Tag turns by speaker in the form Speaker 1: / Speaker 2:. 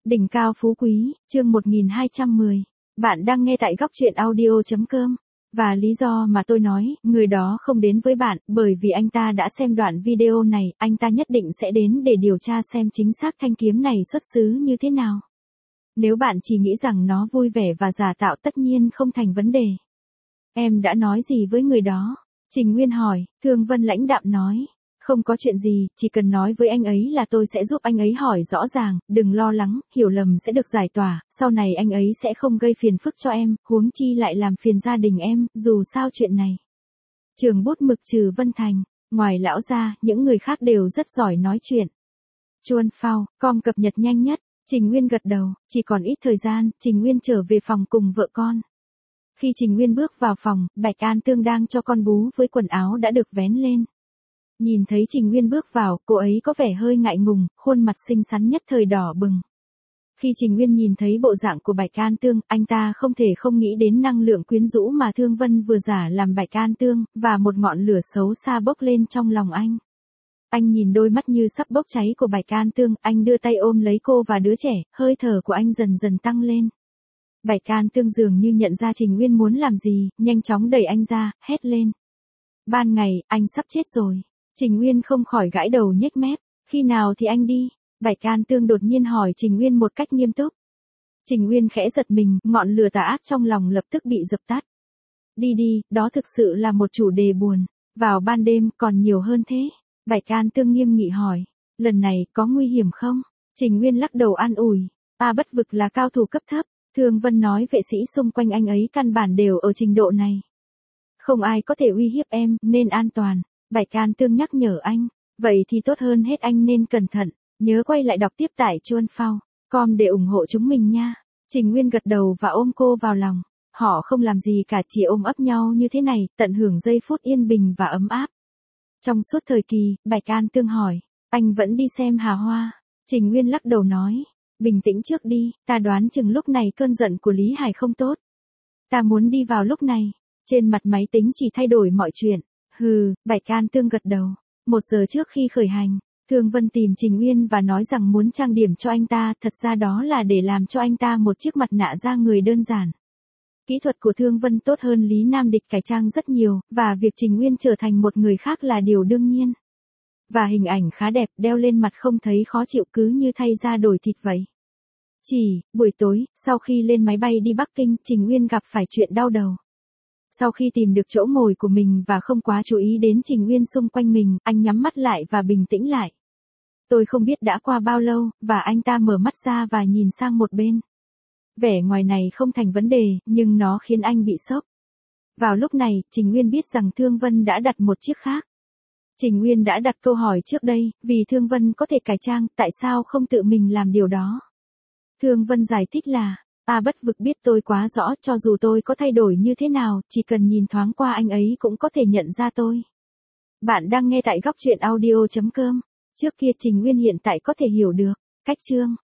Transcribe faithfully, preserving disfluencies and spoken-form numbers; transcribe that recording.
Speaker 1: Đỉnh cao phú quý, chương một nghìn hai trăm mười. Bạn đang nghe tại góc truyện audio.com. Và lý do mà tôi nói, người đó không đến với bạn, bởi vì anh ta đã xem đoạn video này, anh ta nhất định sẽ đến để điều tra xem chính xác thanh kiếm này xuất xứ như thế nào. Nếu bạn chỉ nghĩ rằng nó vui vẻ và giả tạo tất nhiên không thành vấn đề. Em đã nói gì với người đó? Trình Nguyên hỏi, Thương Vân lãnh đạm nói. Không có chuyện gì, chỉ cần nói với anh ấy là tôi sẽ giúp anh ấy hỏi rõ ràng, đừng lo lắng, hiểu lầm sẽ được giải tỏa, sau này anh ấy sẽ không gây phiền phức cho em, huống chi lại làm phiền gia đình em, dù sao chuyện này. Trường bút mực trừ Vân Thành, ngoài lão ra, những người khác đều rất giỏi nói chuyện. Chuan Phao, com cập nhật nhanh nhất, Trình Nguyên gật đầu, chỉ còn ít thời gian, Trình Nguyên trở về phòng cùng vợ con. Khi Trình Nguyên bước vào phòng, Bạch An Tương đang cho con bú với quần áo đã được vén lên. Nhìn thấy Trình Nguyên bước vào, cô ấy có vẻ hơi ngại ngùng, khuôn mặt xinh xắn nhất thời đỏ bừng. Khi Trình Nguyên nhìn thấy bộ dạng của Bạch An Tương, anh ta không thể không nghĩ đến năng lượng quyến rũ mà Thương Vân vừa giả làm Bạch An Tương, và một ngọn lửa xấu xa bốc lên trong lòng anh. Anh nhìn đôi mắt như sắp bốc cháy của Bạch An Tương, anh đưa tay ôm lấy cô và đứa trẻ, hơi thở của anh dần dần tăng lên. Bạch An Tương dường như nhận ra Trình Nguyên muốn làm gì, nhanh chóng đẩy anh ra, hét lên. Ban ngày, anh sắp chết rồi. Trình Nguyên không khỏi gãi đầu nhếch mép, khi nào thì anh đi? Bạch An Tương đột nhiên hỏi Trình Nguyên một cách nghiêm túc. Trình Nguyên khẽ giật mình, ngọn lửa tà ác trong lòng lập tức bị dập tắt. Đi đi, đó thực sự là một chủ đề buồn, vào ban đêm còn nhiều hơn thế. Bạch An Tương nghiêm nghị hỏi, lần này có nguy hiểm không? Trình Nguyên lắc đầu an ủi, A Bất Vực là cao thủ cấp thấp, Thương Vân nói vệ sĩ xung quanh anh ấy căn bản đều ở trình độ này. Không ai có thể uy hiếp em, nên an toàn. Bạch An Tương nhắc nhở anh, vậy thì tốt hơn hết anh nên cẩn thận, nhớ quay lại đọc tiếp tại Chuan Phao com để ủng hộ chúng mình nha. Trình Nguyên gật đầu và ôm cô vào lòng, họ không làm gì cả, chỉ ôm ấp nhau như thế này, tận hưởng giây phút yên bình và ấm áp. Trong suốt thời kỳ, Bạch An Tương hỏi, anh vẫn đi xem Hà Hoa? Trình Nguyên lắc đầu nói, bình tĩnh trước đi, ta đoán chừng lúc này cơn giận của Lý Hải không tốt. Ta muốn đi vào lúc này, trên mặt máy tính chỉ thay đổi mọi chuyện. Hừ, Bạch An Tương gật đầu. Một giờ trước khi khởi hành, Thương Vân tìm Trình Nguyên và nói rằng muốn trang điểm cho anh ta, thật ra đó là để làm cho anh ta một chiếc mặt nạ da người đơn giản. Kỹ thuật của Thương Vân tốt hơn Lý Nam Địch cải trang rất nhiều, và việc Trình Nguyên trở thành một người khác là điều đương nhiên. Và hình ảnh khá đẹp, đeo lên mặt không thấy khó chịu, cứ như thay da đổi thịt vậy. Chỉ, buổi tối, sau khi lên máy bay đi Bắc Kinh, Trình Nguyên gặp phải chuyện đau đầu. Sau khi tìm được chỗ ngồi của mình và không quá chú ý đến Trình Nguyên xung quanh mình, anh nhắm mắt lại và bình tĩnh lại. Tôi không biết đã qua bao lâu, và anh ta mở mắt ra và nhìn sang một bên. Vẻ ngoài này không thành vấn đề, nhưng nó khiến anh bị sốc. Vào lúc này, Trình Nguyên biết rằng Thương Vân đã đặt một chiếc khác. Trình Nguyên đã đặt câu hỏi trước đây, vì Thương Vân có thể cải trang, tại sao không tự mình làm điều đó? Thương Vân giải thích là, A Bất Vực biết tôi quá rõ, cho dù tôi có thay đổi như thế nào, chỉ cần nhìn thoáng qua anh ấy cũng có thể nhận ra tôi. Bạn đang nghe tại góc truyện audio chấm com. Trước kia Trình Nguyên hiện tại có thể hiểu được. Cách chương